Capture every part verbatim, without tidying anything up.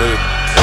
ey.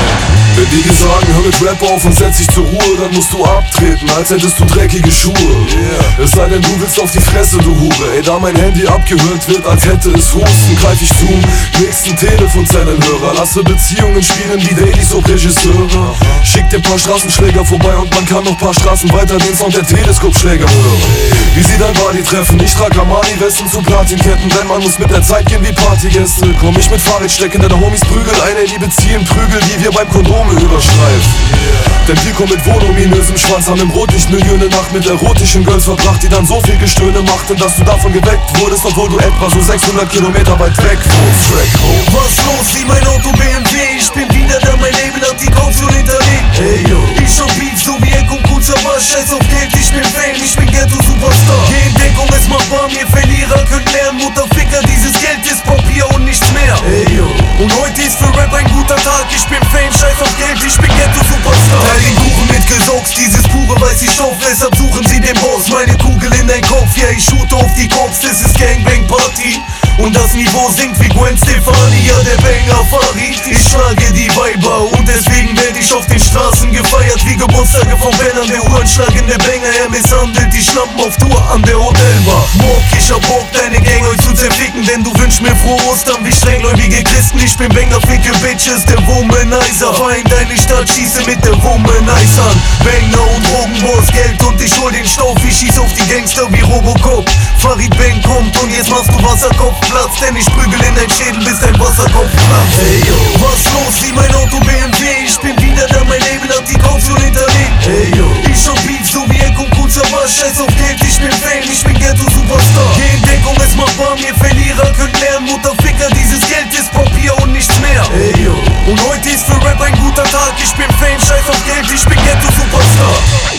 Wenn die dir sagen, hör mit Rap auf und setz dich zur Ruhe, dann musst du abtreten, als hättest du dreckige Schuhe. Yeah. Es sei denn, du willst auf die Fresse, du Hure. Ey, da mein Handy abgehört wird, als hätte es Husten, greif ich zum nächsten Telefonzellenhörer. Lasse Beziehungen spielen wie Dailies ob Regisseure. Schick dir paar Straßenschläger vorbei und man kann noch paar Straßen weiter den Sound der Teleskopschläger hören. Wie sie dein Body treffen, ich trag Armani-Westen zu Platinketten, denn man muss mit der Zeit gehen wie Partygäste. Komm ich mit Fahrradstecken, deine Homies prügeln eine, die beziehen Prügel, die wir beim Kondom überstreifen. Yeah. Denn wir kommen mit voluminösem Schwanz, haben im Rotlichtmilieu ne Nacht mit erotischen Girls verbracht, die dann so viel Gestöhne machten, dass du davon geweckt wurdest, obwohl du etwa so sechshundert Kilometer weit weg wohnst. Track home. Was los, wie mein Auto B M W, ich bin wieder da, mein Label hat die Kaution hinterlegt. Hey yo, ich schon Beef, so wie Eck und Kutscher, war scheiß auf Geld, ich bin Fame, ich bin Ghetto-Superstar. Geh in Deckung, es macht warm, ihr Verlierer könnt lernen, Mutterficker, dieses Geld ist Papier und nichts mehr. Hey yo, und heute ist für Rap ein guter Tag, ich bin Fame, scheiß auf Geld, ich bin Ghetto-Superstar. Teil den Kuchen mit Gesaugs, dieses pure weiß ich auf, deshalb suchen sie den Boss, meine Kugel in dein Kopf, ja ich shoote auf die Cops, das ist Gangbang-Party. Und das Niveau singt wie Gwen Stefani, ja der Banger Farid. Ich schlage die Weiber und deswegen werd ich auf den Straßen gefeiert wie Geburtstage von Bellern. Der uhrenschlagende Banger, er misshandelt die Schlampen auf Tour an der Hotelbar. Mock, ich hab Bock, deine Gang euch zu zerficken, denn du wünschst mir frohe Ostern wie strenggläubige Christen. Ich bin Banger, ficke Bitches, der Womanizer. Fahr in deine Stadt, schieße mit der Womanizern. Banger und Drogenboss, Geld und ich hol den Stauf. Ich schieß auf die Gangster wie Robocop. Farid Bang kommt und jetzt machst du Wasserkopf Platz, denn ich prügel in dein Schädel, bis dein Wasserkopf platzt. Hey yo, was los, wie mein Auto B M W, ich bin wieder da, mein Label hat die Kaution hinterlegt. Hey yo, ich schon Beef, so wie Eck und Kutscher, war scheiß auf Geld, ich bin Fame, ich bin Ghetto-Superstar. Geh in Deckung, es macht warm, ihr Verlierer könnt lernen, Mutterficker, dieses Geld ist Papier und nichts mehr. Hey yo, und heute ist für Rap ein guter Tag, ich bin Fame, scheiß auf Geld, ich bin Ghetto-Superstar.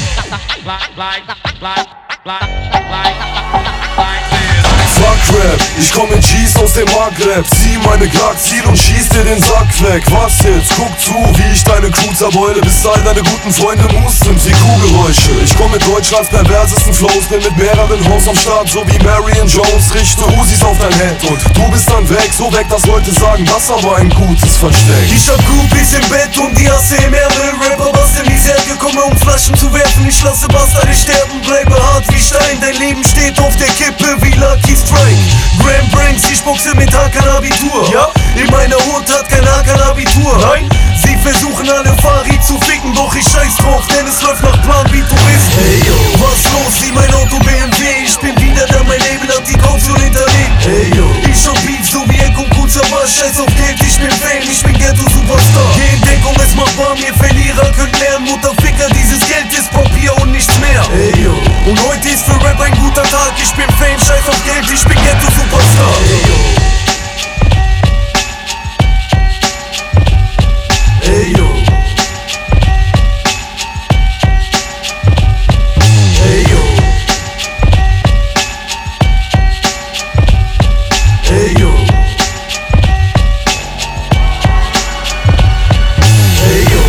Fuck Rap, ich komm mit G's aus dem Maghreb. Zieh meine Glock, ziel und schieß dir den Sack weg. Was jetzt? Guck zu, wie ich deine Crew zerbeule, bis all deine guten Freunde Moves sind wie Kuhgeräusche. Ich komm mit Deutschlands perversesten Flows, bin mit mehreren Hoes am Start, so wie Marion Jones. Richte Usis auf dein Head und du bist dann weg, so weg, dass Leute sagen, das war ein gutes Versteck. Ich hab Groupies im Bett und die Asse im Ärmel. Rapper basteln die Särge, komme um Flaschen zu werfen. Ich lasse Bastarde sterben, bleibe hart wie Stein. Dein Leben steht auf der Kippe wie Lucky Strike. Grand Pranks, ich boxe mit Hakan-Abitur. Ja? In meiner Hut hat kein Hakan-Abitur. Nein? Sie versuchen alle Farid zu ficken, doch ich scheiß drauf, denn es läuft nach Plan wie Touristen. Hey yo, was los, wie mein Auto B M W, ich bin wieder da, mein Label hat die Kaution hinterlegt. Hey yo, ich schon Beef, so wie Eck und Kutscher, war scheiß auf Geld, ich bin Fame, ich bin Ghetto-Superstar. Geh in Deckung, es macht warm, ihr Verlierer könnt lernen, Mutterficker, dieses Geld ist Papier und nichts mehr. Hey yo, und heute ist für Rap ein guter Tag, ich bin Fame, scheiß auf Geld, ich bin Ghetto-Superstar. Hey yo. Hey yo. Hey yo. Hey yo. Hey yo.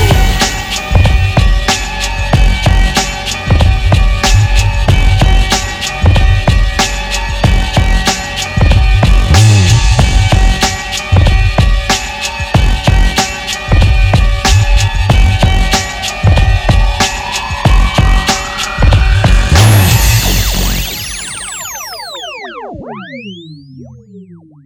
Wow.